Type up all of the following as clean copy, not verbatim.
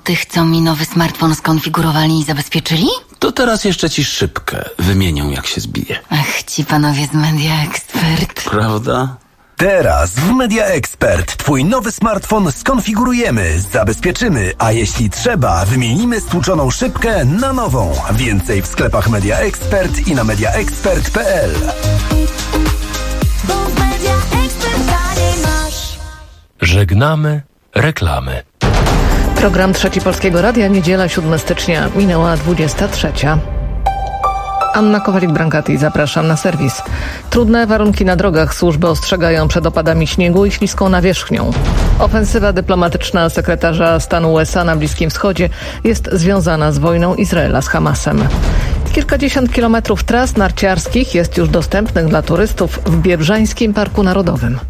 tych, co mi nowy smartfon skonfigurowali i zabezpieczyli? To teraz jeszcze ci szybkę wymienią, jak się zbije. Ach, ci panowie z Media Expert. Prawda? Teraz w Media Expert twój nowy smartfon skonfigurujemy, zabezpieczymy, a jeśli trzeba, wymienimy stłuczoną szybkę na nową. Więcej w sklepach Media Expert i na mediaexpert.pl. Żegnamy reklamy. Program Trzeci Polskiego Radia, niedziela 7 stycznia, minęła 23. Anna Kowalik-Brankati, zapraszam na serwis. Trudne warunki na drogach. Służby ostrzegają przed opadami śniegu i śliską nawierzchnią. Ofensywa dyplomatyczna sekretarza stanu USA na Bliskim Wschodzie jest związana z wojną Izraela z Hamasem. Kilkadziesiąt kilometrów tras narciarskich jest już dostępnych dla turystów w Biebrzańskim Parku Narodowym.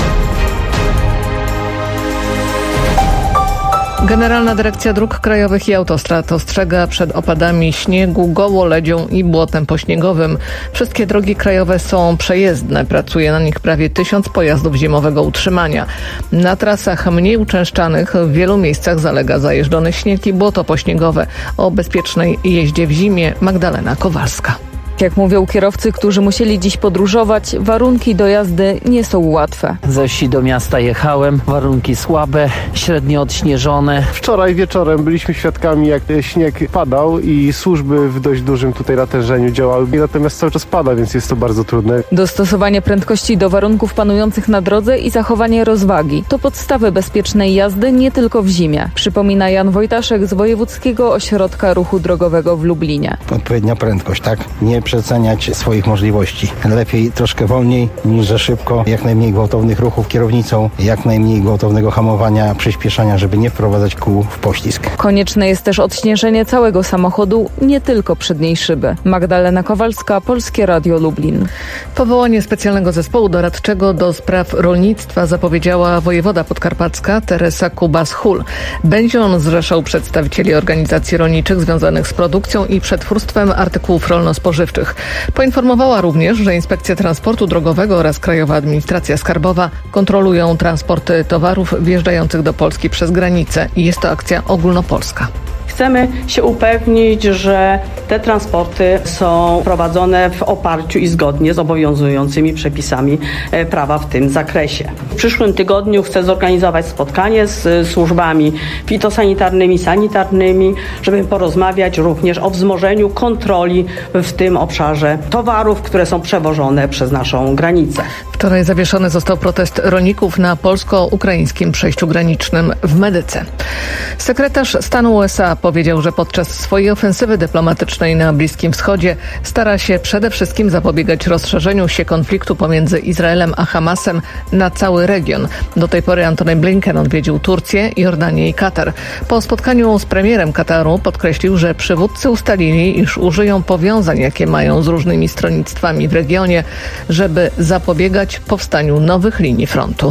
Generalna Dyrekcja Dróg Krajowych i Autostrad ostrzega przed opadami śniegu, gołoledzią i błotem pośniegowym. Wszystkie drogi krajowe są przejezdne. Pracuje na nich prawie 1000 pojazdów zimowego utrzymania. Na trasach mniej uczęszczanych w wielu miejscach zalega zajeżdżony śnieg i błoto pośniegowe. O bezpiecznej jeździe w zimie Magdalena Kowalska. Jak mówią kierowcy, którzy musieli dziś podróżować, warunki do jazdy nie są łatwe. Ze wsi do miasta jechałem, warunki słabe, średnio odśnieżone. Wczoraj wieczorem byliśmy świadkami, jak śnieg padał i służby w dość dużym tutaj natężeniu działały. Natomiast cały czas pada, więc jest to bardzo trudne. Dostosowanie prędkości do warunków panujących na drodze i zachowanie rozwagi to podstawy bezpiecznej jazdy nie tylko w zimie, przypomina Jan Wojtaszek z Wojewódzkiego Ośrodka Ruchu Drogowego w Lublinie. Odpowiednia prędkość, tak? Nie przeceniać swoich możliwości. Lepiej troszkę wolniej niż za szybko. Jak najmniej gwałtownych ruchów kierownicą, jak najmniej gwałtownego hamowania, przyspieszania, żeby nie wprowadzać kół w poślizg. Konieczne jest też odśnieżenie całego samochodu, nie tylko przedniej szyby. Magdalena Kowalska, Polskie Radio Lublin. Powołanie specjalnego zespołu doradczego do spraw rolnictwa zapowiedziała wojewoda podkarpacka Teresa Kubas-Hul. Będzie on zrzeszał przedstawicieli organizacji rolniczych związanych z produkcją i przetwórstwem artykułów rolno-spożywczych. Poinformowała również, że Inspekcja Transportu Drogowego oraz Krajowa Administracja Skarbowa kontrolują transporty towarów wjeżdżających do Polski przez granicę i jest to akcja ogólnopolska. Chcemy się upewnić, że te transporty są prowadzone w oparciu i zgodnie z obowiązującymi przepisami prawa w tym zakresie. W przyszłym tygodniu chcę zorganizować spotkanie z służbami fitosanitarnymi, sanitarnymi, żeby porozmawiać również o wzmożeniu kontroli w tym obszarze towarów, które są przewożone przez naszą granicę. Wczoraj zawieszony został protest rolników na polsko-ukraińskim przejściu granicznym w Medyce. Sekretarz stanu USA powiedział, że podczas swojej ofensywy dyplomatycznej na Bliskim Wschodzie stara się przede wszystkim zapobiegać rozszerzeniu się konfliktu pomiędzy Izraelem a Hamasem na cały region. Do tej pory Antony Blinken odwiedził Turcję, Jordanię i Katar. Po spotkaniu z premierem Kataru podkreślił, że przywódcy ustalili, iż użyją powiązań, jakie mają z różnymi stronnictwami w regionie, żeby zapobiegać powstaniu nowych linii frontu.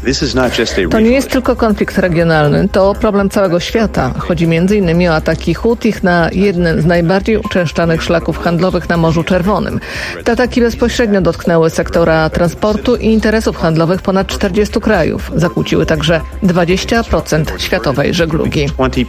To nie jest tylko konflikt regionalny, to problem całego świata. Chodzi m.in. o ataki Hutich na jeden z najbardziej uczęszczanych szlaków handlowych na Morzu Czerwonym. Te ataki bezpośrednio dotknęły sektora transportu i interesów handlowych ponad 40 krajów. Zakłóciły także 20% światowej żeglugi.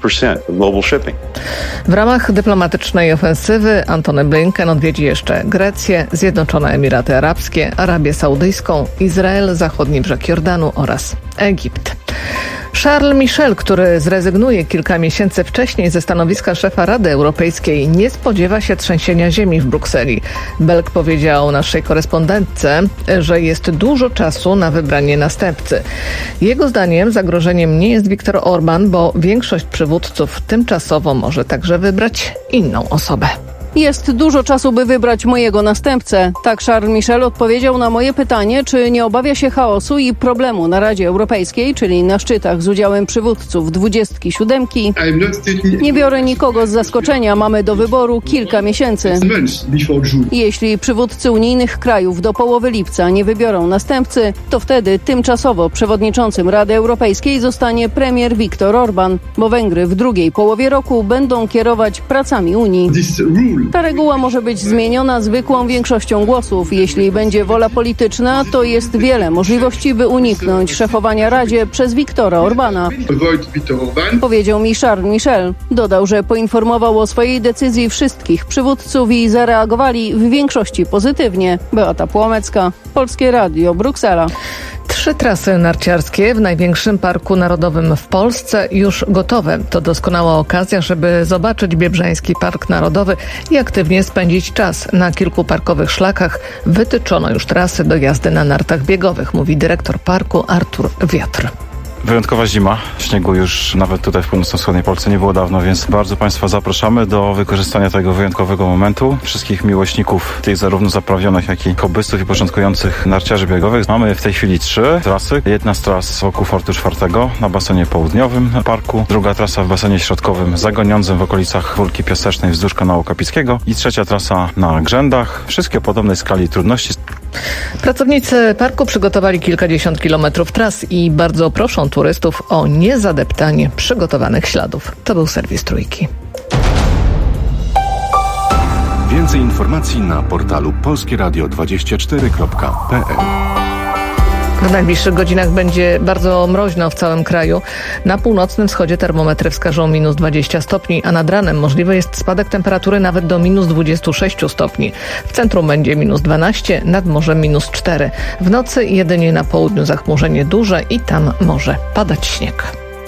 W ramach dyplomatycznej ofensywy Antony Blinken odwiedzi jeszcze Grecję, Zjednoczone Emiraty Arabskie, Arabię Saudyjską, Izrael, zachodni brzeg Jordanu oraz Egipt. Charles Michel, który zrezygnuje kilka miesięcy wcześniej ze stanowiska szefa Rady Europejskiej, nie spodziewa się trzęsienia ziemi w Brukseli. Belg powiedział naszej korespondentce, że jest dużo czasu na wybranie następcy. Jego zdaniem zagrożeniem nie jest Viktor Orbán, bo większość przywódców tymczasowo może także wybrać inną osobę. Jest dużo czasu, by wybrać mojego następcę. Tak Charles Michel odpowiedział na moje pytanie, czy nie obawia się chaosu i problemu na Radzie Europejskiej, czyli na szczytach z udziałem przywódców 27. Nie biorę nikogo z zaskoczenia, mamy do wyboru kilka miesięcy. Jeśli przywódcy unijnych krajów do połowy lipca nie wybiorą następcy, to wtedy tymczasowo przewodniczącym Rady Europejskiej zostanie premier Viktor Orbán, bo Węgry w drugiej połowie roku będą kierować pracami Unii. Ta reguła może być zmieniona zwykłą większością głosów. Jeśli będzie wola polityczna, to jest wiele możliwości, by uniknąć szefowania Radzie przez Viktora Orbana, powiedział mi Charles Michel. Dodał, że poinformował o swojej decyzji wszystkich przywódców i zareagowali w większości pozytywnie. Beata Płomecka, Polskie Radio, Bruksela. 3 trasy narciarskie w największym parku narodowym w Polsce już gotowe. To doskonała okazja, żeby zobaczyć Biebrzański Park Narodowy i aktywnie spędzić czas. Na kilku parkowych szlakach wytyczono już trasy do jazdy na nartach biegowych, mówi dyrektor parku Artur Wiatr. Wyjątkowa zima. Śniegu już nawet tutaj w północno-wschodniej Polsce nie było dawno, więc bardzo Państwa zapraszamy do wykorzystania tego wyjątkowego momentu. Wszystkich miłośników, tych zarówno zaprawionych, jak i hobbystów i początkujących narciarzy biegowych. Mamy w tej chwili 3 trasy. Jedna z tras wokół Fortu 4 na basenie południowym parku, druga trasa w basenie środkowym zagoniącym w okolicach Wólki Piasecznej wzdłuż kanału Kapickiego i trzecia trasa na Grzędach. Wszystkie o podobnej skali trudności. Pracownicy parku przygotowali kilkadziesiąt kilometrów tras i bardzo proszą turystów o niezadeptanie przygotowanych śladów. To był serwis Trójki. Więcej informacji na portalu polskieradio24.pl. W najbliższych godzinach będzie bardzo mroźno w całym kraju. Na północnym wschodzie termometry wskażą minus 20 stopni, a nad ranem możliwy jest spadek temperatury nawet do minus 26 stopni. W centrum będzie minus 12, nad morzem minus 4. W nocy jedynie na południu zachmurzenie duże i tam może padać śnieg.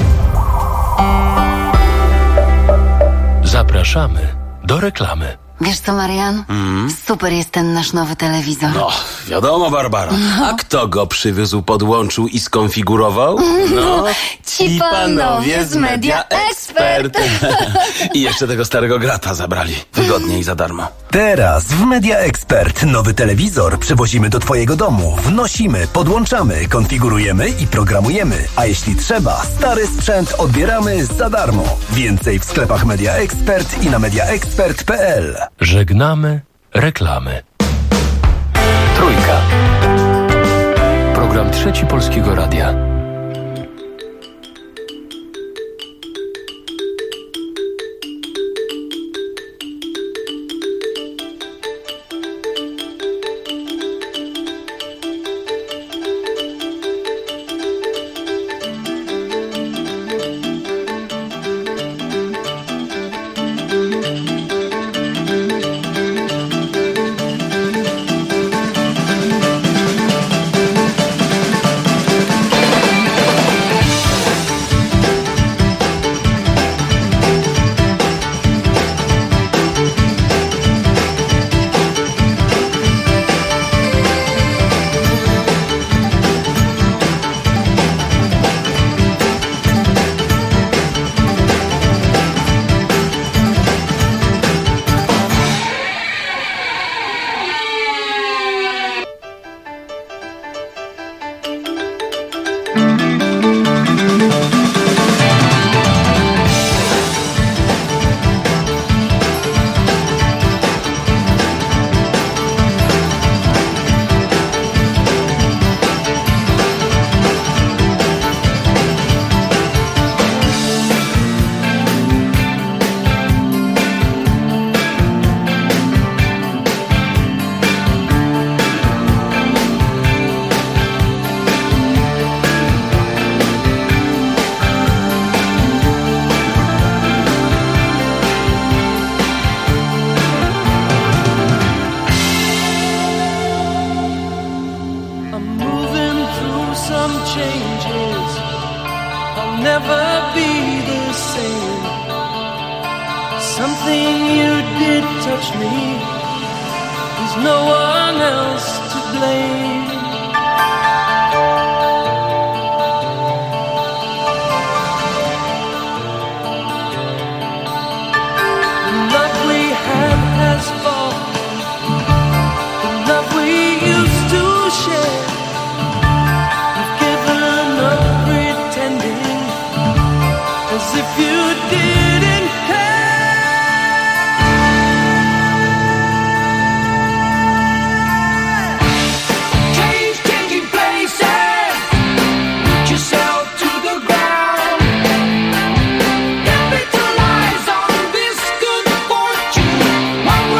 Zapraszamy do reklamy. Wiesz co, Marian? Super jest ten nasz nowy telewizor. No, wiadomo, Barbara. A kto go przywiózł, podłączył i skonfigurował? No, ci panowie z Media Expert. I jeszcze tego starego grata zabrali. Wygodnie i za darmo. Teraz w Media Expert nowy telewizor przywozimy do Twojego domu. Wnosimy, podłączamy, konfigurujemy i programujemy. A jeśli trzeba, stary sprzęt odbieramy za darmo. Więcej w sklepach Media Expert i na mediaexpert.pl. Żegnamy reklamy. Trójka. Program Trzeci Polskiego Radia. One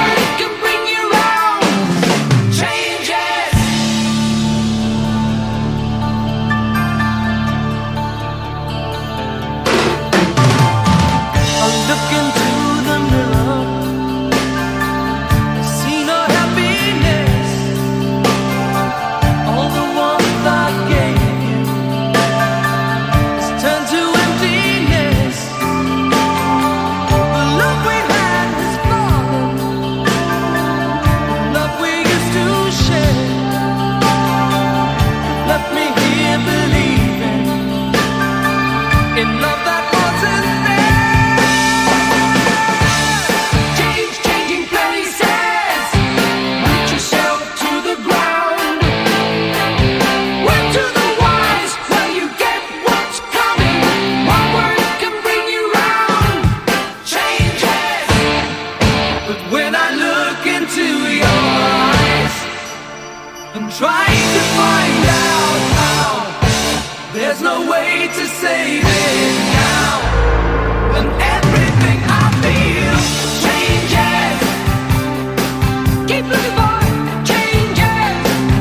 trying to find out how. There's no way to save it now. When everything I feel changes. Keep looking for changes.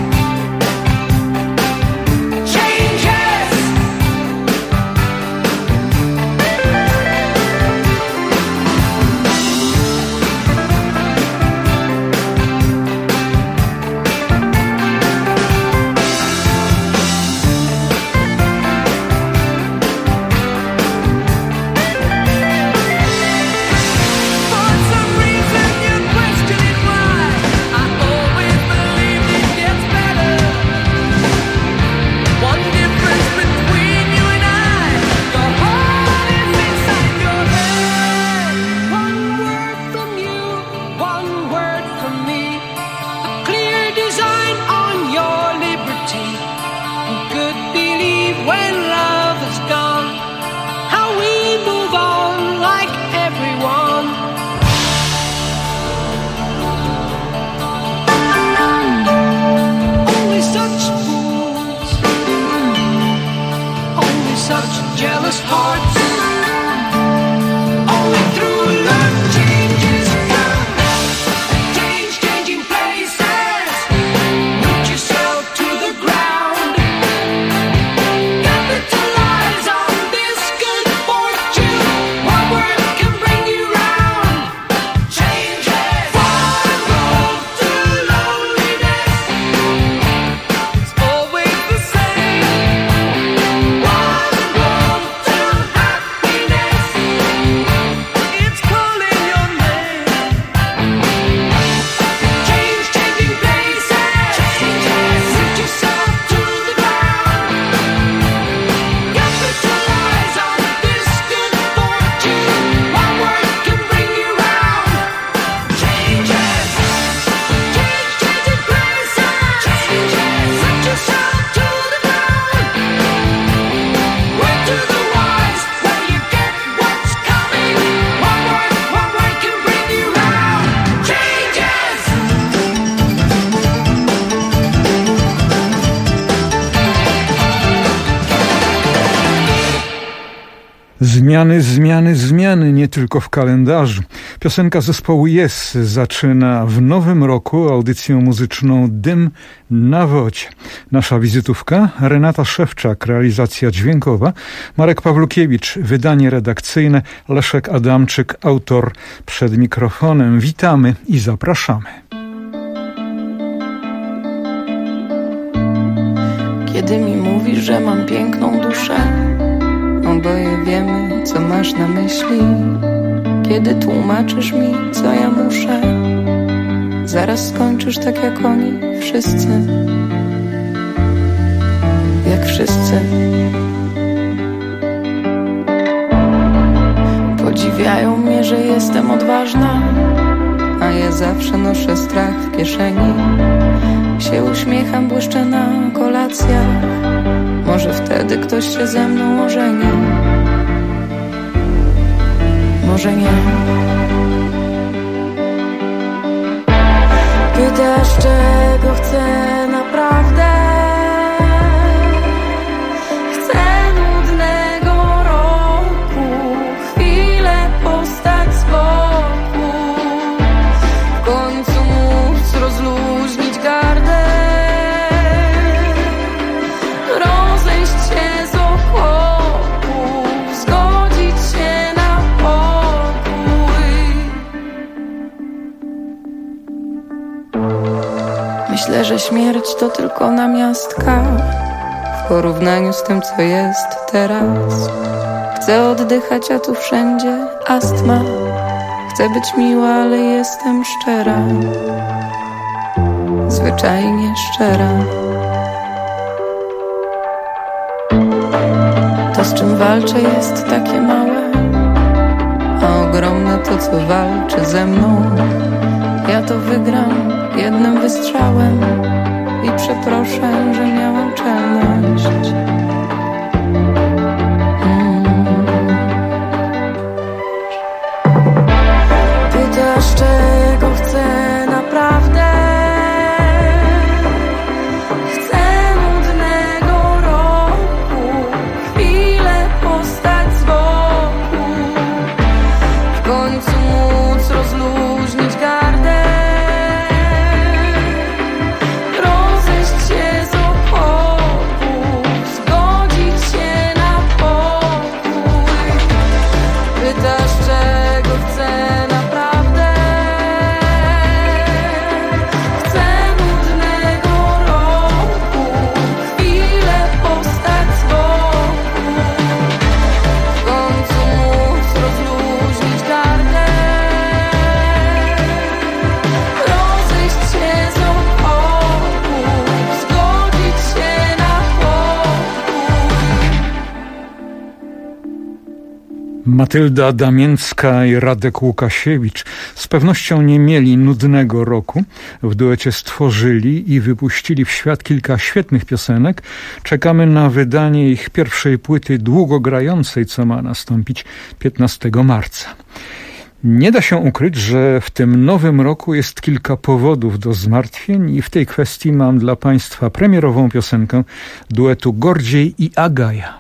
Changes. Jealous hearts. Only through love changes come. Change, changing places. Root yourself to the ground. Capitalize on this good fortune. One word can bring you round. Changes. One road to loneliness. It's always the same. One road to happiness. It's calling your name. Change, changing places. Root yourself to the ground. Capitalize on this good fortune. One word can bring you round. Changes. Change, changing places. Root yourself to the ground. Word to the wise, where you get what's coming. One word can bring you round. Changes. Zmiany, zmiany, zmiany, nie tylko w kalendarzu. Piosenka zespołu Yes zaczyna w nowym roku audycją muzyczną Dym na wodzie. Nasza wizytówka, Renata Szewczak, realizacja dźwiękowa, Marek Pawlukiewicz, wydanie redakcyjne, Leszek Adamczyk, autor przed mikrofonem. Witamy i zapraszamy. Kiedy mi mówisz, że mam piękną duszę, oboje wiemy, co masz na myśli. Kiedy tłumaczysz mi, co ja muszę, zaraz skończysz tak jak oni wszyscy. Jak wszyscy. Podziwiają mnie, że jestem odważna, a ja zawsze noszę strach w kieszeni. Się uśmiecham, błyszczę na kolacjach. Może wtedy ktoś się ze mną ożeni. Może nie. Pytasz, czego chcę naprawdę? Chcę nudnego roku, chwilę postać z boku. W końcu móc rozluźnić gardę, rozejść się z okopów, zgodzić się na pokój. Myślę, że śmierć to tylko namiastka w porównaniu z tym, co jest teraz. Chcę oddychać, a tu wszędzie astma. Chcę być miła, ale jestem szczera. Zwyczajnie szczera. To, z czym walczę, jest takie małe, a ogromne to, co walczy ze mną. Ja to wygram jednym wystrzałem i przeproszę, że miałam czelność. Pytasz, czego chcę naprawdę? końcu móc rozluźnić gardę, rozejść się z oporu, zgodzić się na pokój. Pytasz, czego chcę naprawdę? Chcę nudnego roku, chwilę postać z boku, w końcu móc rozluźnić gardę, rozejść się z oporu, zgodzić się na pokój. Matylda Damięcka i Radek Łukasiewicz z pewnością nie mieli nudnego roku. W duecie stworzyli i wypuścili w świat kilka świetnych piosenek. Czekamy na wydanie ich pierwszej płyty długogrającej, co ma nastąpić 15 marca. Nie da się ukryć, że w tym nowym roku jest kilka powodów do zmartwień i w tej kwestii mam dla Państwa premierową piosenkę duetu Gordziej i Agaja.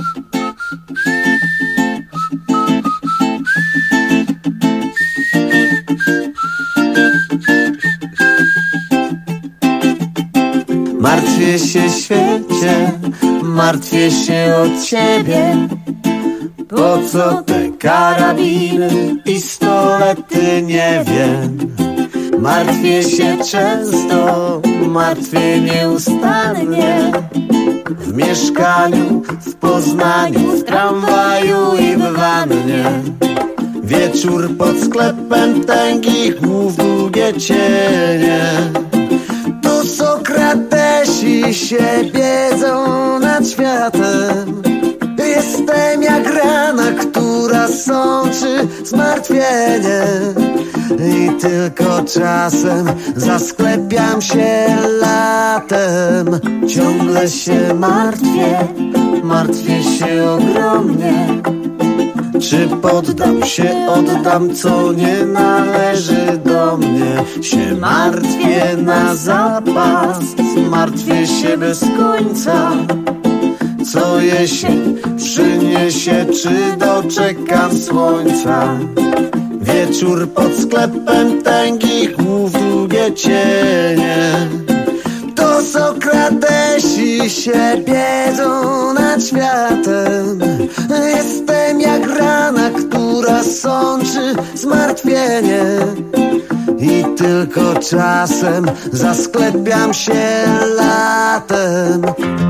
Martwię się świecie, martwię się o ciebie. Po co te karabiny, pistolety, nie wiem. Martwię się często, martwię nieustannie. W mieszkaniu, w Poznaniu, w tramwaju i w wannie. Wieczór pod sklepem, tęgich głów, długie cienie. Tu Sokratesi się biedzą nad światem. Jestem jak rana, która sączy zmartwienie. I tylko czasem zasklepiam się latem. Ciągle się martwię, martwię się ogromnie. Czy poddam się, oddam, co nie należy do mnie. Się martwię na zapas, martwię się bez końca. Co jesień przyniesie, czy doczekam słońca. Wieczór pod sklepem, tęgich głów, długie cienie. To Sokratesi się biedzą nad światem. Jestem jak rana, która sączy zmartwienie. I tylko czasem zasklepiam się latem.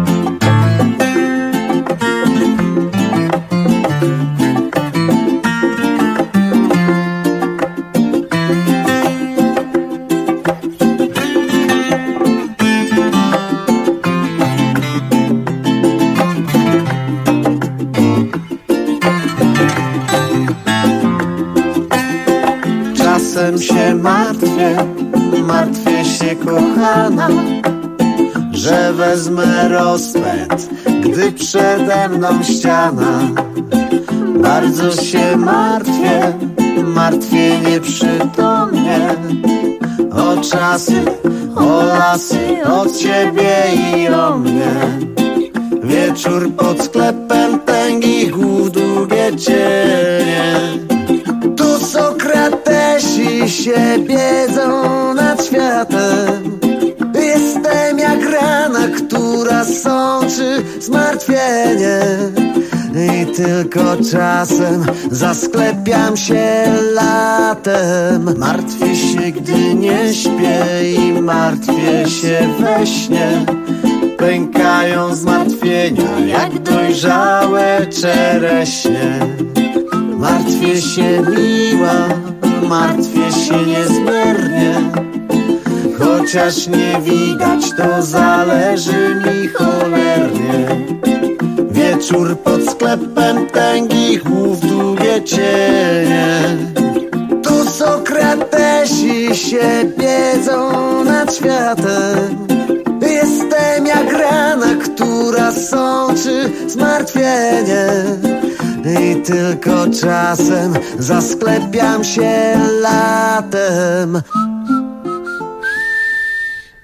Czasem się martwię, martwię się kochana, że wezmę rozpęd, gdy przede mną ściana. Bardzo się martwię, martwię nieprzytomnie. O czasy, o lasy, o ciebie i o mnie. Wieczór pod sklepem, tęgich głów, długie cienie. Tu Sokratesi się biedzą nad światem. Jestem jak rana, która sączy zmartwienie. I tylko czasem zasklepiam się latem. Martwię się, gdy nie śpię i martwię się we śnie. Pękają zmartwienia jak dojrzałe czereśnie. Martwię się miła, martwię się niezmiernie. Chociaż nie widać, to zależy mi cholernie. Wieczór pod sklepem, tęgich głów, długie cienie. Tu Sokratesi się biedzą nad światem. Jestem jak rana, która sączy zmartwienie. I tylko czasem zasklepiam się latem.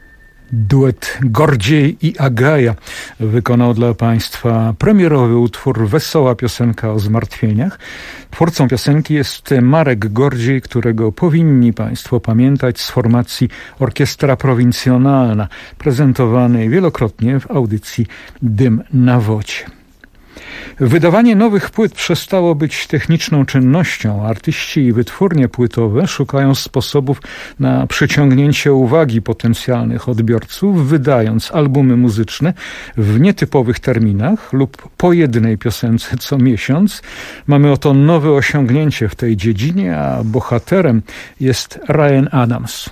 Duet Gordziej i Agaja wykonał dla Państwa premierowy utwór Wesoła piosenka o zmartwieniach. Twórcą piosenki jest Marek Gordziej, którego powinni Państwo pamiętać z formacji Orkiestra Prowincjonalna, prezentowanej wielokrotnie w audycji Dym na wodzie. Wydawanie nowych płyt przestało być techniczną czynnością. Artyści i wytwórnie płytowe szukają sposobów na przyciągnięcie uwagi potencjalnych odbiorców, wydając albumy muzyczne w nietypowych terminach lub po jednej piosence co miesiąc. Mamy oto nowe osiągnięcie w tej dziedzinie, a bohaterem jest Ryan Adams.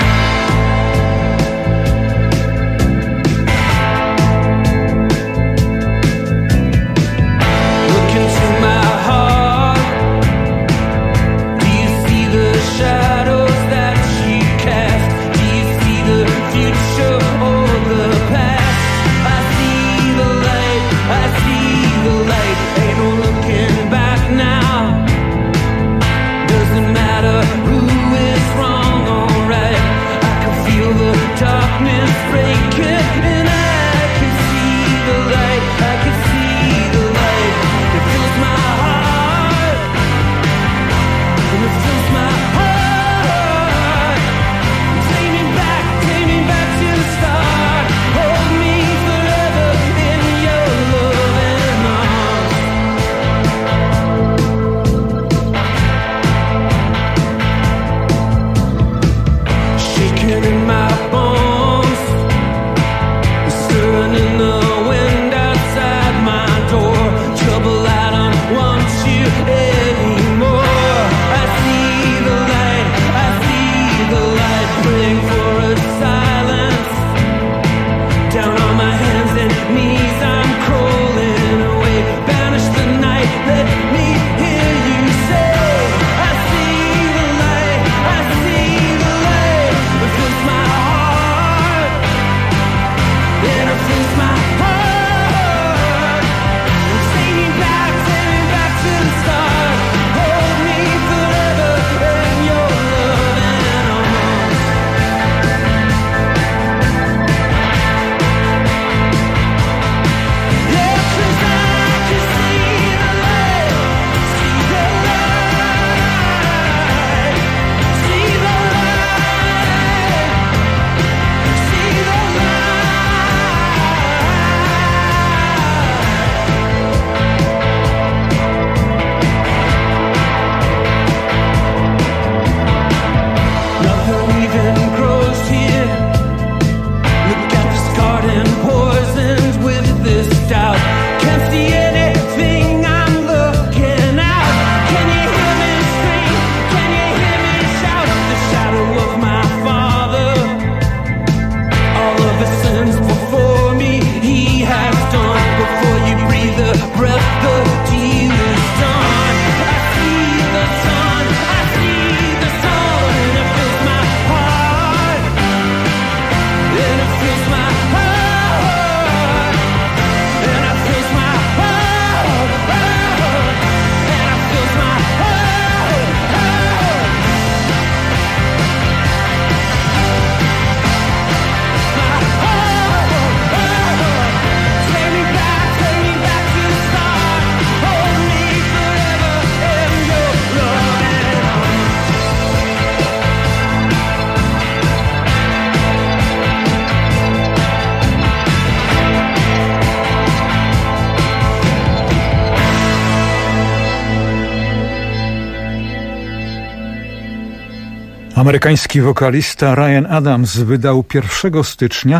Amerykański wokalista Ryan Adams wydał 1 stycznia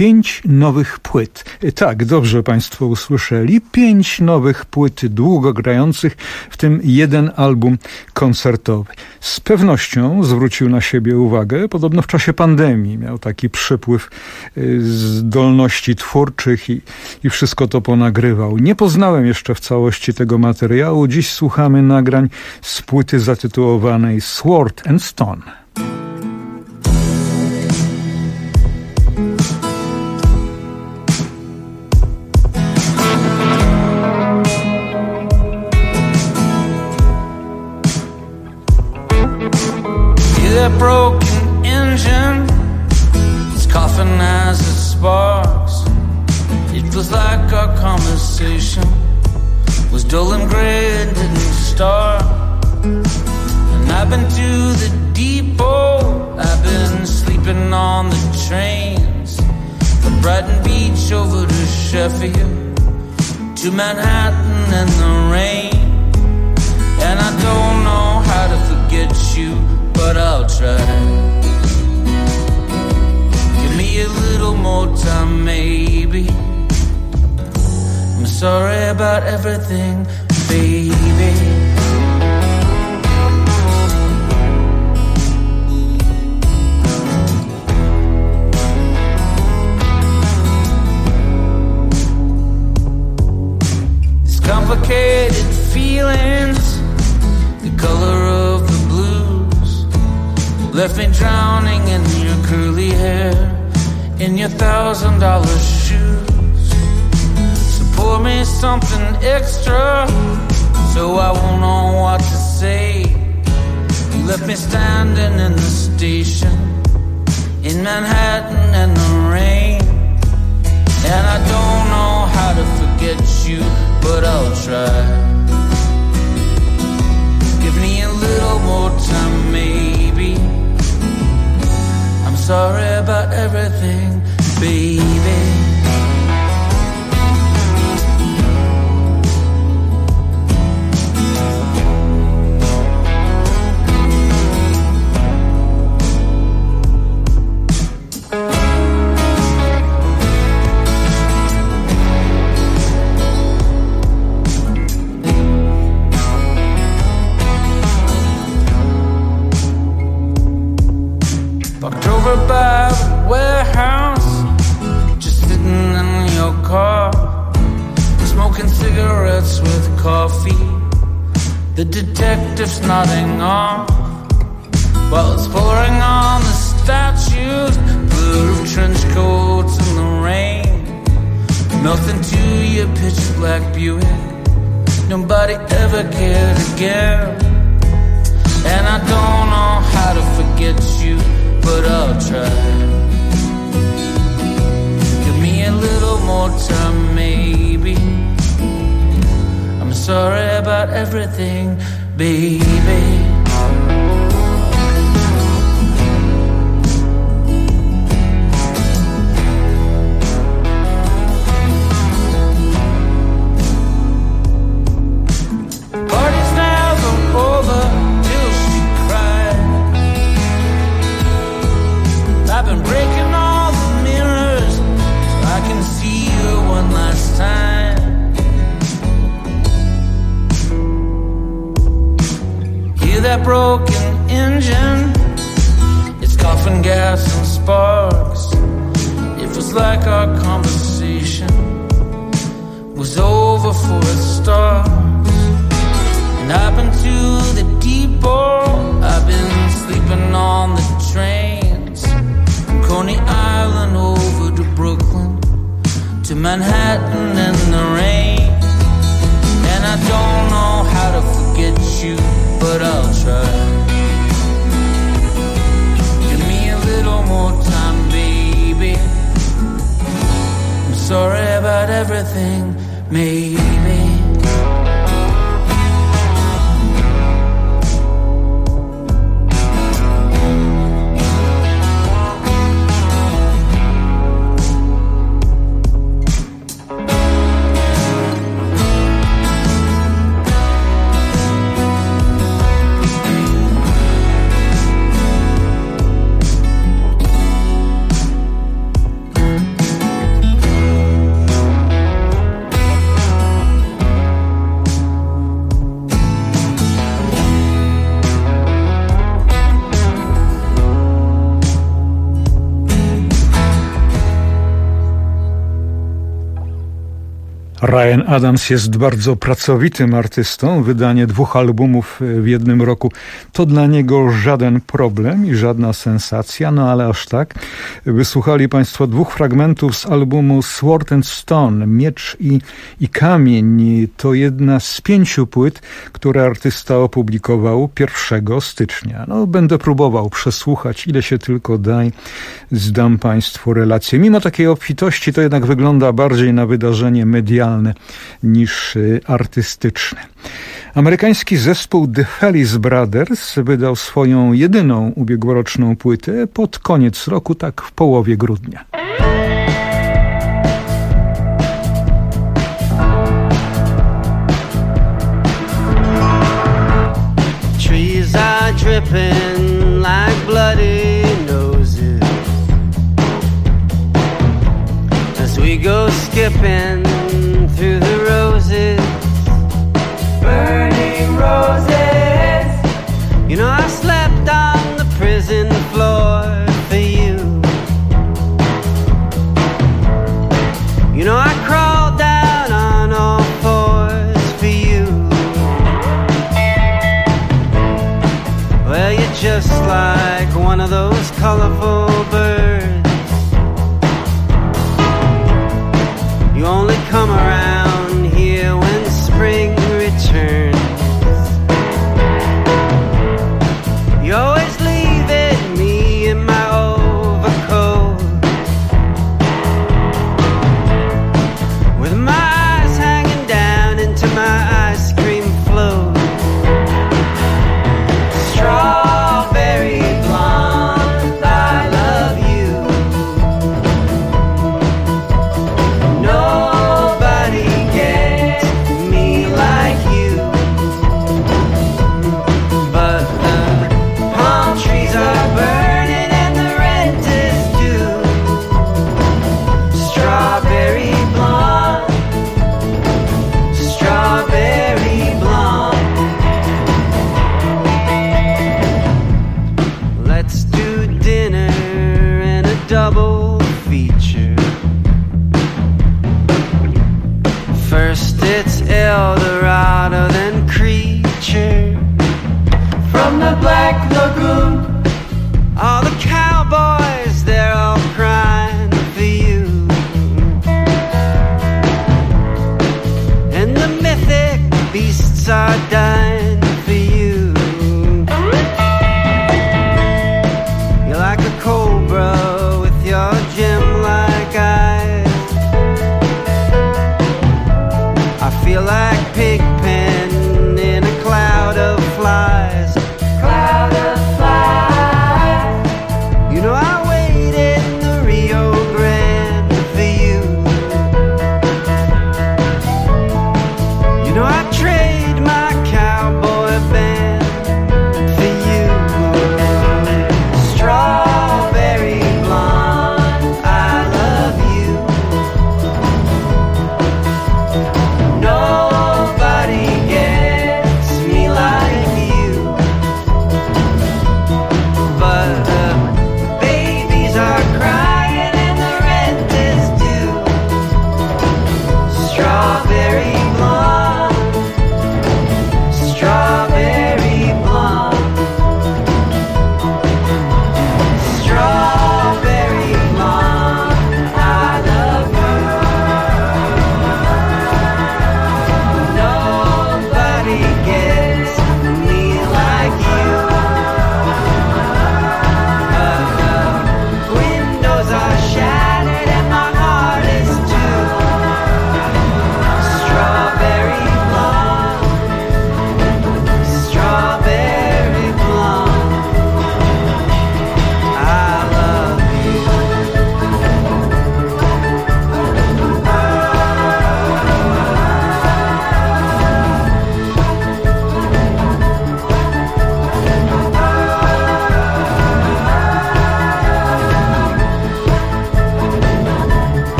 5 nowych płyt. Tak, dobrze Państwo usłyszeli. 5 nowych płyt długo grających, w tym 1 album koncertowy. Z pewnością zwrócił na siebie uwagę. Podobno w czasie pandemii miał taki przypływ zdolności twórczych i wszystko to ponagrywał. Nie poznałem jeszcze w całości tego materiału. Dziś słuchamy nagrań z płyty zatytułowanej Sword and Stone. Broken engine, it's coughing as it sparks. It feels like our conversation was dull and gray and didn't start. And I've been to the depot, I've been sleeping on the trains, from Brighton Beach over to Sheffield, to Manhattan in the rain. And I don't know how to forget you, but I'll try. Give me a little more time, maybe. I'm sorry about everything, baby. These complicated feelings, the color of the blues, left me drowning in your curly hair, in your $1,000 shoes. So pour me something extra, so I won't know what to say. You left me standing in the station, in Manhattan in the rain. And I don't know how to forget you, but I'll try. Give me a little more time, maybe. I'm sorry about everything, baby. Over by the warehouse, just sitting in your car, smoking cigarettes with coffee. The detective's nodding off while it's pouring on the statues, blur of trench coats in the rain, melting to your pitch black Buick. Nobody ever cared again. And I don't know how to forget you, but I'll try. Give me a little more time, maybe. I'm sorry about everything, baby. Party's never over till she cries. I've been breaking all the mirrors so I can see you one last time. Hear that broken engine, it's coughing gas and sparks. It was like our conversation was over for a start. And I've been to the depot, I've been sleeping on the trains, from Coney Island over to Brooklyn, to Manhattan in the rain. And I don't know how to forget you, but I'll try. Give me a little more time, baby. I'm sorry about everything, maybe. Ryan Adams jest bardzo pracowitym artystą. Wydanie 2 albumów w jednym roku to dla niego żaden problem i żadna sensacja, no ale aż tak. Wysłuchali Państwo 2 fragmentów z albumu Sword and Stone, Miecz i Kamień. To jedna z 5 płyt, które artysta opublikował 1 stycznia. No, będę próbował przesłuchać, ile się tylko da i zdam Państwu relację. Mimo takiej obfitości to jednak wygląda bardziej na wydarzenie medialne niż artystyczne. Amerykański zespół The Fellis Brothers wydał swoją jedyną ubiegłoroczną płytę pod koniec roku, tak w połowie grudnia. Trees are dripping like bloody noses as we go skipping through the roses, burning roses. You know I slept on the prison floor for you. You know I crawled down on all fours for you. Well, you're just like one of those colorful birds. You only come around here when spring returns. You always leaving me in my overcoat, with my eyes hanging down into my ice cream float. Strawberry blonde, I love you. Nobody gets me like you. But the palm trees are burning and the rent is due. Strawberry blonde, strawberry blonde. Let's do dinner and a double feature. First it's Eldorado, then Creature. From the Black Lagoon, all the cowboys, they're all crying for you. And the mythic beasts are dying for you. You're like a cobra with your gem-like eyes. I feel like Pigpen in a cloud of flies. Cloud of flies.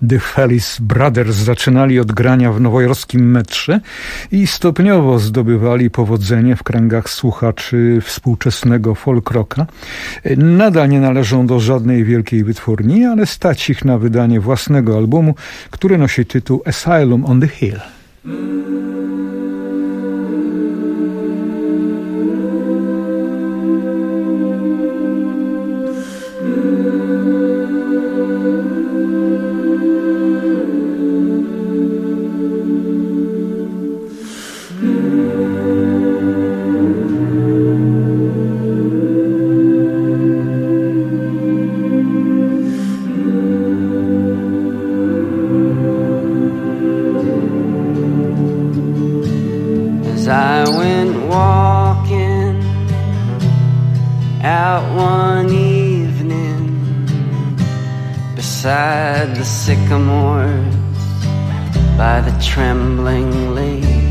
The Fellis Brothers zaczynali od grania w nowojorskim metrze i stopniowo zdobywali powodzenie w kręgach słuchaczy współczesnego folk rocka. Nadal nie należą do żadnej wielkiej wytwórni, ale stać ich na wydanie własnego albumu, który nosi tytuł Asylum on the Hill. As I went walking out one evening beside the sycamores by the trembling lake,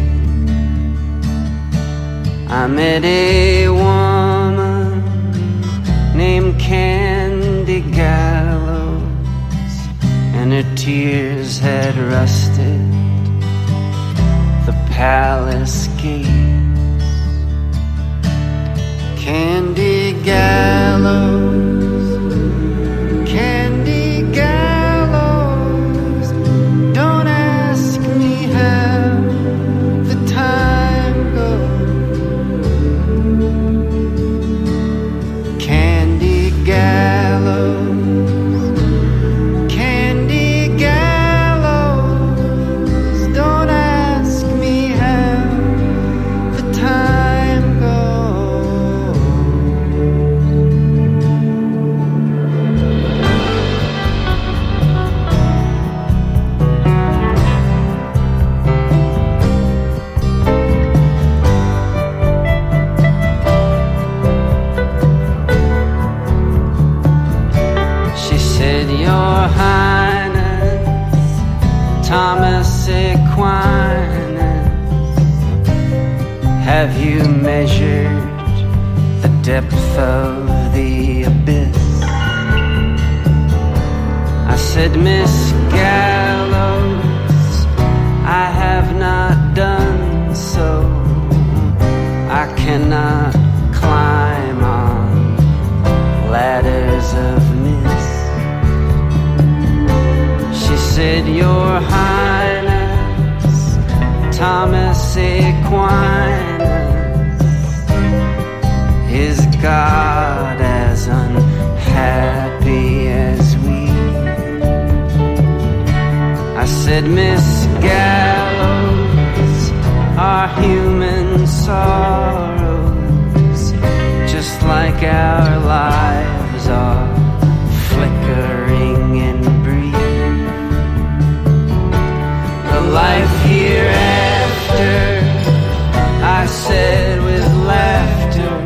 I met a woman named Candy Gallows, and her tears had rusted the palace gates. Candy Gallows, Candy Gallows, don't ask me how the time goes. Candy Gallows, Candy Gallows, don't ask me how the time goes. She said, Your Highness, Thomas Aquinas, have you measured the depth of the abyss? I said, Miss Gallows, I have not done so. I cannot climb on ladders of mist. She said, Your Highness, Thomas Aquinas, is God as unhappy as we? I said, Miss Gallows, our human sorrows, just like our lives, are flickering and brief. The life hereafter, I said with laughter,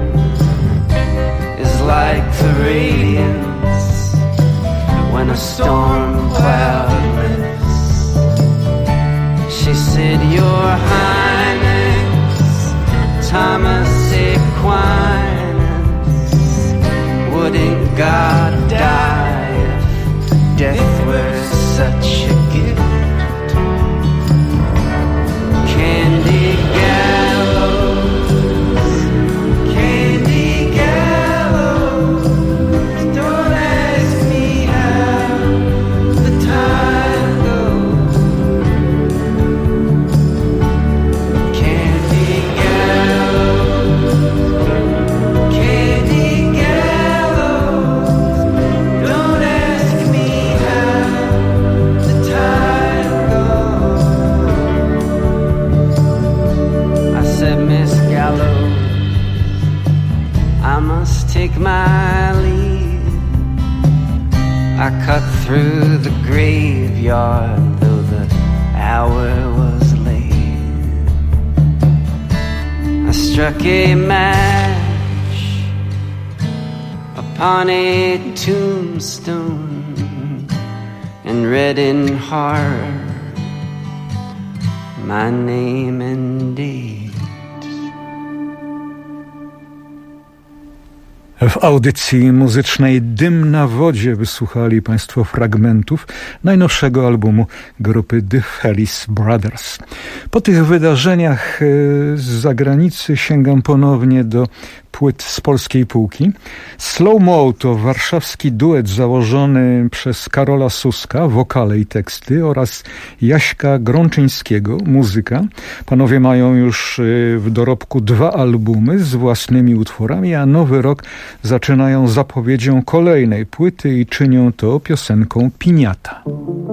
is like the radiance when a storm cloud lifts. She said, Your Highness, Thomas Aquinas, wouldn't God die if death were such a gift? Candy Gallows, Candy Gallows, don't ask me how the time goes. Candy Gallows, Candy Gallows, don't ask me how the time goes. I said, Miss Gallows, I must take my leave. I cut through the graveyard, though the hour was late. I struck a match upon a tombstone and read in horror my name and date. W audycji muzycznej Dym na wodzie wysłuchali Państwo fragmentów najnowszego albumu grupy The Fellis Brothers. Po tych wydarzeniach z zagranicy sięgam ponownie do płyt z polskiej półki. Slow Mo to warszawski duet założony przez Karola Suska, wokale i teksty, oraz Jaśka Grączyńskiego, muzyka. Panowie mają już w dorobku 2 albumy z własnymi utworami, a nowy rok zaczynają zapowiedzią kolejnej płyty i czynią to piosenką Piniata.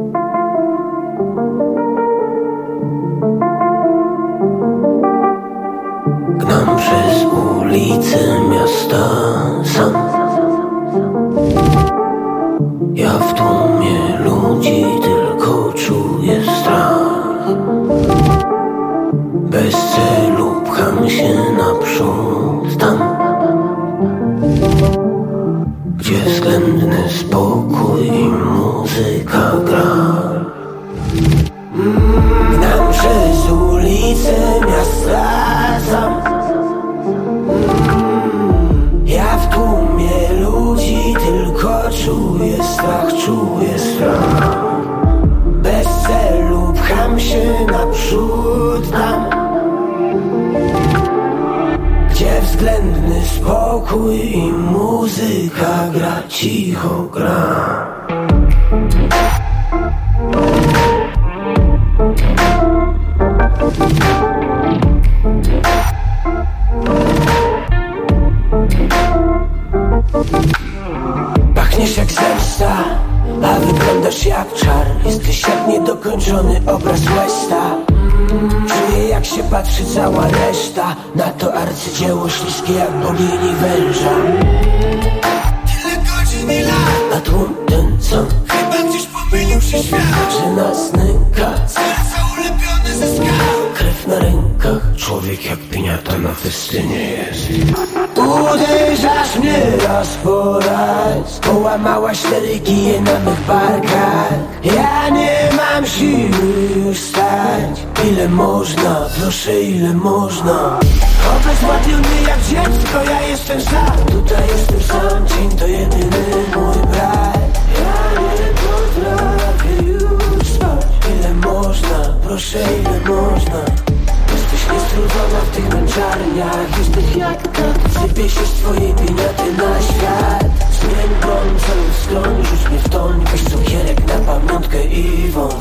Gnam przez ulice miasta sam. Ja w tłumie ludzi tylko czuję strach. Bez celu pcham się naprzód tam, gdzie względny spokój i muzyka gra. Gnam przez ulice miasta sam. Ja w tłumie ludzi tylko czuję strach. Bez celu pcham się naprzód tam, gdzie względny spokój i muzyka gra, cicho gra. Pachniesz jak zemsta, a wyglądasz jak czar. Jesteś jak niedokończony obraz Westa. Czuję jak się patrzy cała reszta na to arcydzieło śliskie jak bogini węża. Tyle godzin i lat, a tłum ten co chyba gdzieś pomylił się świat, że nas nęka, serca ulepione ze skał. Krew na rękach, człowiek jak piniata na festynie jest. Uderzasz mnie raz po raz, połamałaś 4 kije na mych barkach. Ja nie mam siły już stać. Ile można, proszę ile można. Obezwładniony jak dziecko, ja jestem sam. Tutaj jestem sam, cień to jedyny mój brat. Ja nie potrafię już spać. Ile można, proszę ile można. Jesteś niestrudzona w tych męczarniach. Jesteś jak kat, sypie się z twojej piniaty na świat. Zmień broń, celuj w skroń, rzuć mnie w toń. Weź cukierek na pamiątkę i wąt.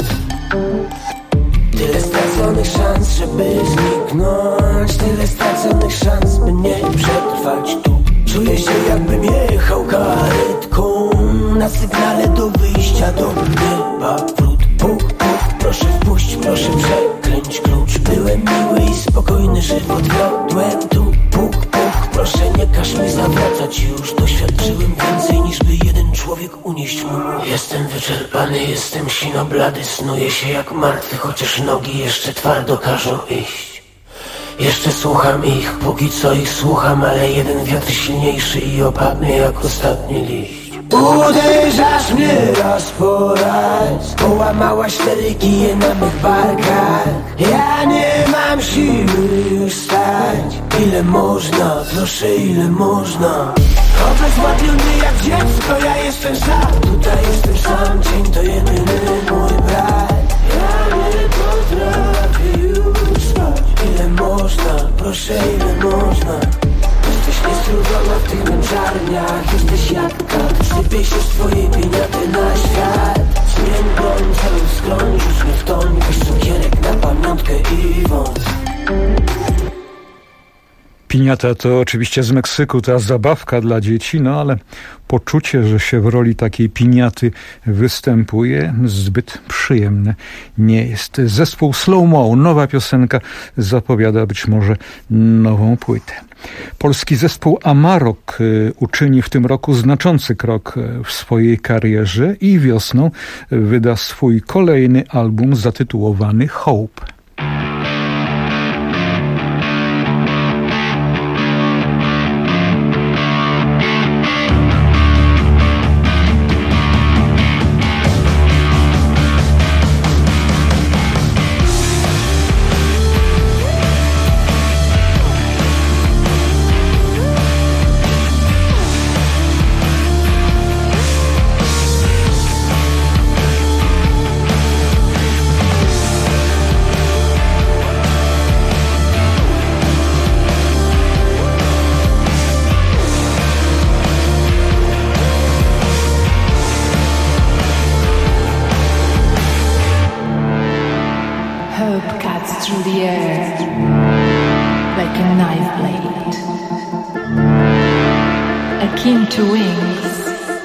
Tyle straconych szans, żeby zniknąć. Tyle straconych szans, by nie przetrwać tu. Czuję się jakbym jechał karetką na sygnale do wyjścia do nieba. Wrót, puk, puk, proszę wpuść, proszę przekręć klucz. Byłem miły i spokojny, żywot wiodłem tu. Puk, puk, proszę nie każ mi zawracać już. Doświadczyłem więcej niż by jeden człowiek unieść mógł. Jestem wyczerpany, jestem sinoblady. Snuję się jak martwy, chociaż nogi jeszcze twardo każą iść. Jeszcze słucham ich, póki co ich słucham, ale jeden wiatr silniejszy i opadnie jak ostatni liść. Uderzasz mnie raz po raz, połamałaś 4 kije na mych barkach. Ja nie mam siły już stać. Ile można, proszę ile można. Obezwładniony jak dziecko, ja jestem sam. Tutaj jestem sam, cień to jedyny mój brat. Ja nie potrafię już spać. Ile można, proszę ile można. Jesteś niestrudzona w tych męczarniach. Jesteś jak kat, sypie się z twojej piniaty na świat. Zmień broń, celuj w skroń, rzuć mnie w toń. Weź cukierek na pamiątkę i wąt. Piniata to oczywiście z Meksyku, ta zabawka dla dzieci, no ale poczucie, że się w roli takiej piniaty występuje, zbyt przyjemne nie jest. Zespół Slow Mo, nowa piosenka, zapowiada być może nową płytę. Polski zespół Amarok uczyni w tym roku znaczący krok w swojej karierze i wiosną wyda swój kolejny album zatytułowany Hope. akin to wings,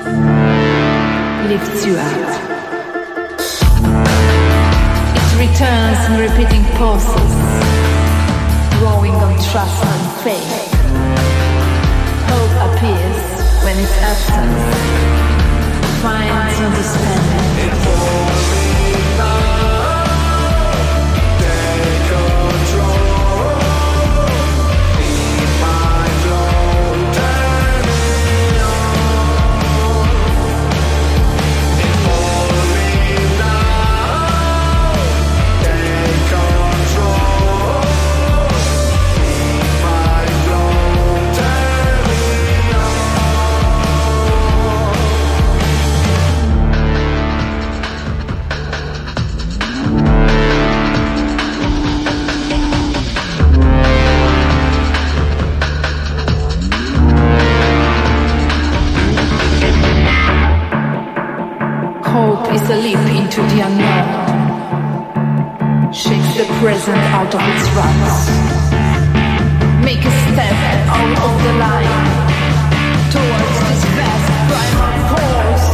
lifts you up. It returns in repeating pulses, growing on trust and faith. Hope appears when its absence finds understanding. Is a leap into the unknown, shakes the present out of its ruts. Make a step out of the line towards this vast primal force.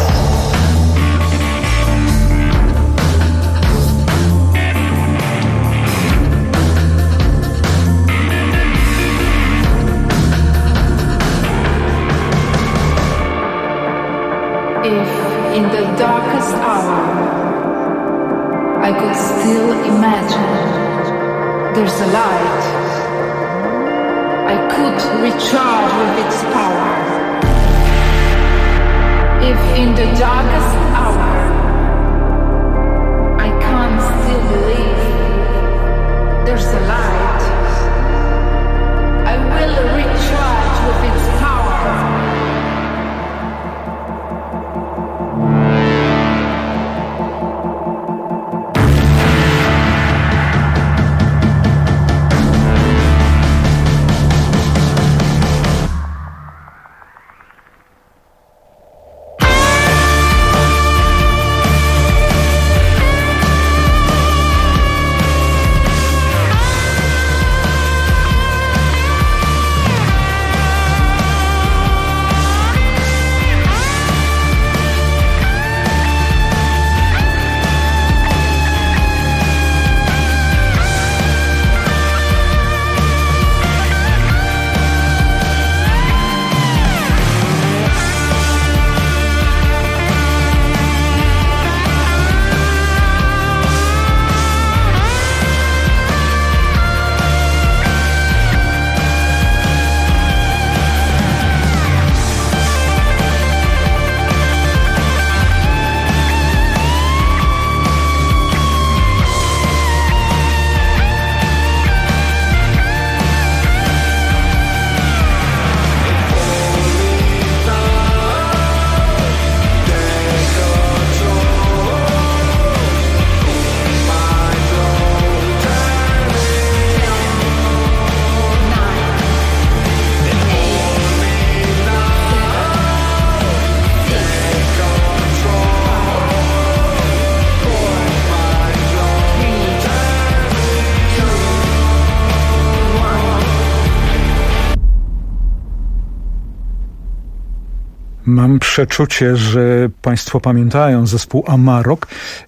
If in the darkest hour I could still imagine there's a light, I could recharge with its power. If in the darkest hour I can't still believe there's a light, I will recharge with its power. Mam przeczucie, że Państwo pamiętają zespół Amarok,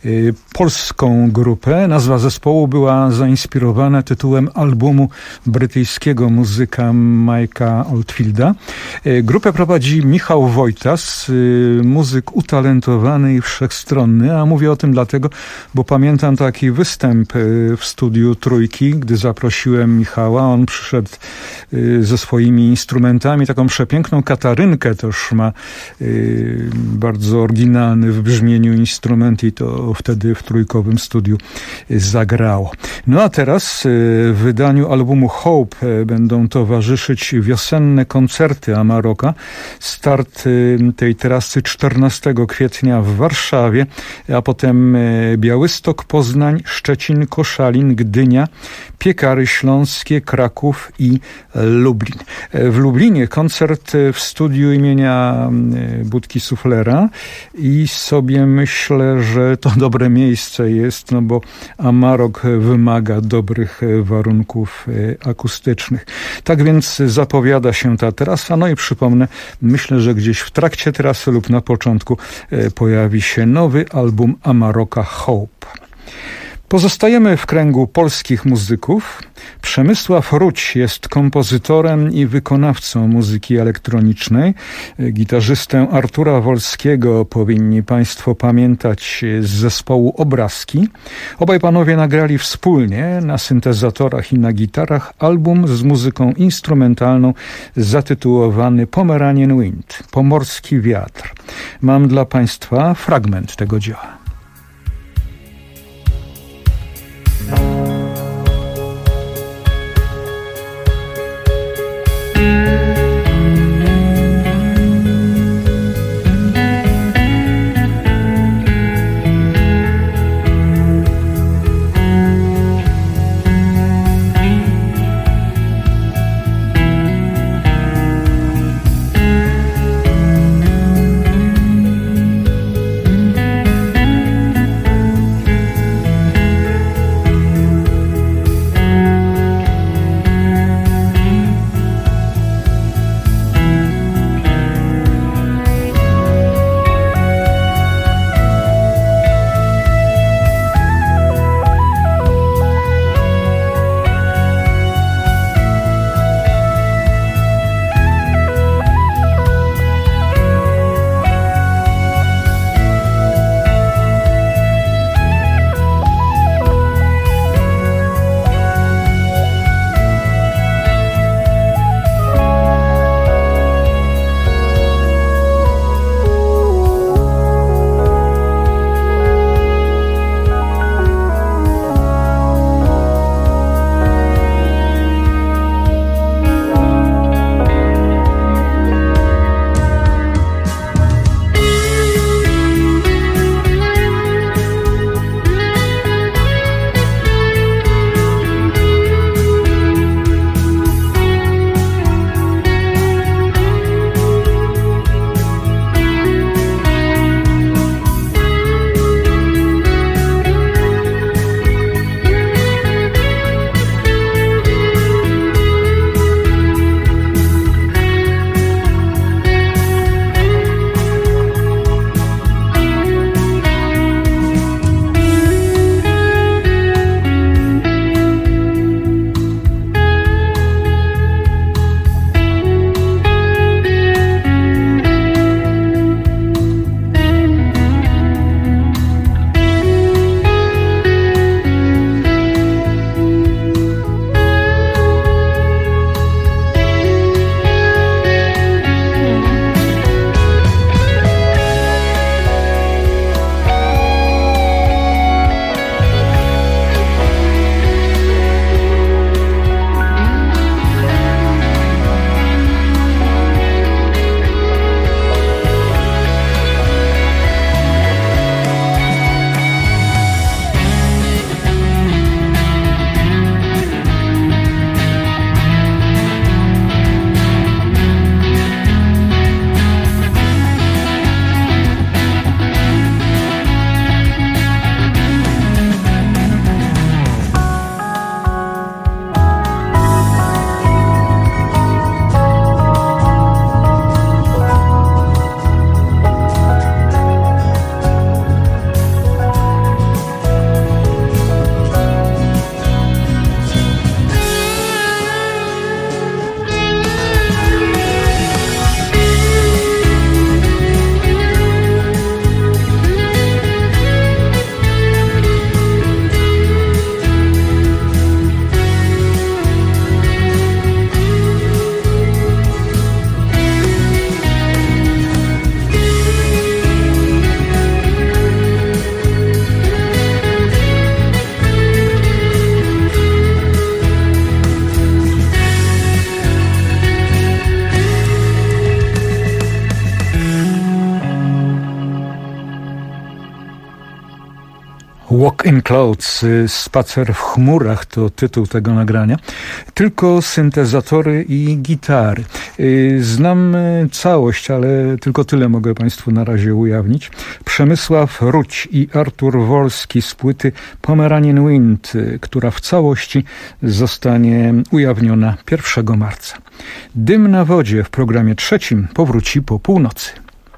polską grupę. Nazwa zespołu była zainspirowana tytułem albumu brytyjskiego muzyka Mike'a Oldfielda. Grupę prowadzi Michał Wojtas, muzyk utalentowany i wszechstronny, a mówię o tym dlatego, bo pamiętam taki występ w studiu Trójki, gdy zaprosiłem Michała. On przyszedł ze swoimi instrumentami, taką przepiękną katarynkę też ma, bardzo oryginalny w brzmieniu instrument i to wtedy w trójkowym studiu zagrało. No a teraz w wydaniu albumu Hope będą towarzyszyć wiosenne koncerty Amaroka. Start tej trasy 14 kwietnia w Warszawie, a potem Białystok, Poznań, Szczecin, Koszalin, Gdynia, Piekary Śląskie, Kraków i Lublin. W Lublinie koncert w studiu imienia budki suflera i sobie myślę, że to dobre miejsce jest, no bo Amarok wymaga dobrych warunków akustycznych. Tak więc zapowiada się ta trasa. No i przypomnę, myślę, że gdzieś w trakcie trasy lub na początku pojawi się nowy album Amaroka Hope. Pozostajemy w kręgu polskich muzyków. Przemysław Ruć jest kompozytorem i wykonawcą muzyki elektronicznej. Gitarzystę Artura Wolskiego powinni Państwo pamiętać z zespołu Obrazki. Obaj panowie nagrali wspólnie na syntezatorach i na gitarach album z muzyką instrumentalną zatytułowany Pomeranian Wind, Pomorski Wiatr. Mam dla Państwa fragment tego dzieła. Walk in Clouds, Spacer w chmurach to tytuł tego nagrania. Tylko syntezatory i gitary. Znam całość, ale tylko tyle mogę Państwu na razie ujawnić. Przemysław Ruć i Artur Wolski z płyty Pomeranian Wind, która w całości zostanie ujawniona 1 marca. Dym na wodzie w programie 3 powróci po północy.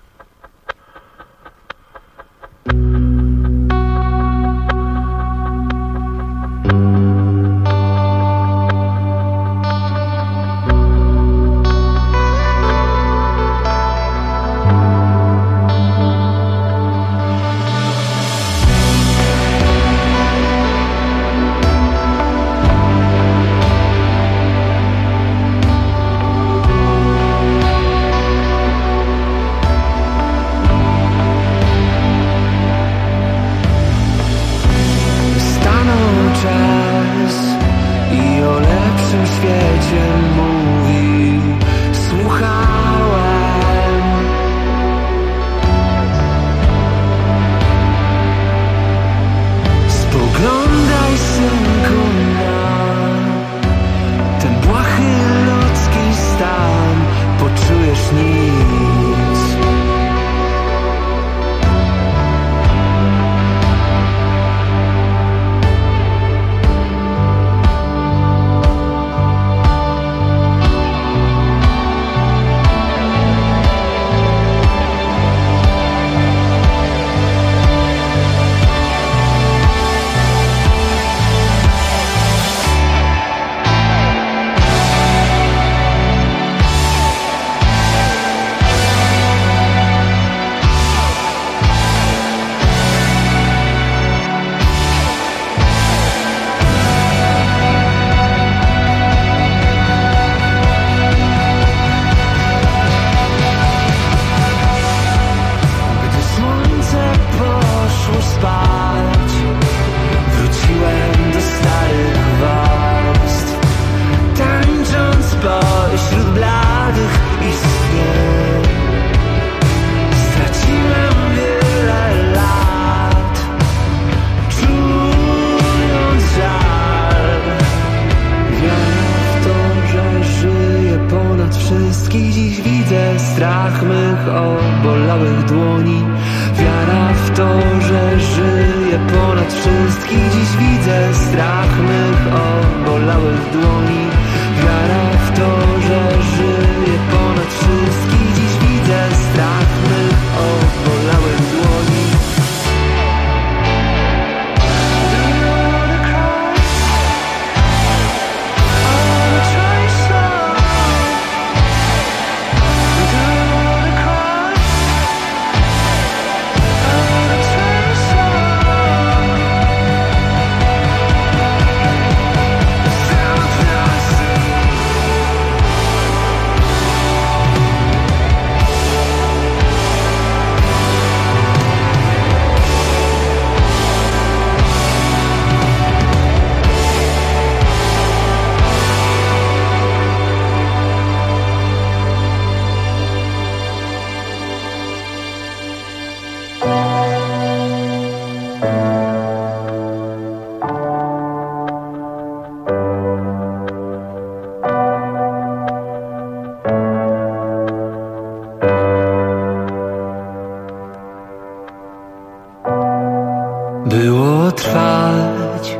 Było trwać,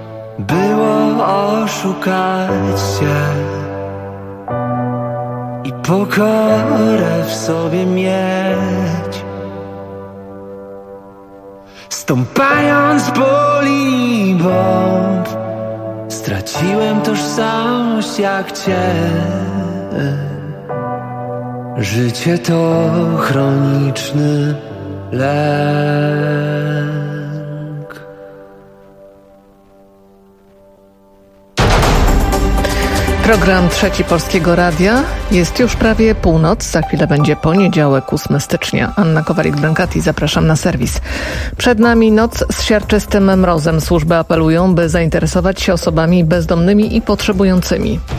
było oszukać cię i pokorę w sobie mieć. Stąpając po linii bomb, straciłem tożsamość jak cień. Życie to chroniczny lek. Program 3 Polskiego Radia. Jest już prawie północ. Za chwilę będzie poniedziałek, 8 stycznia. Anna Kowalik-Brankati, zapraszam na serwis. Przed nami noc z siarczystym mrozem. Służby apelują, by zainteresować się osobami bezdomnymi i potrzebującymi.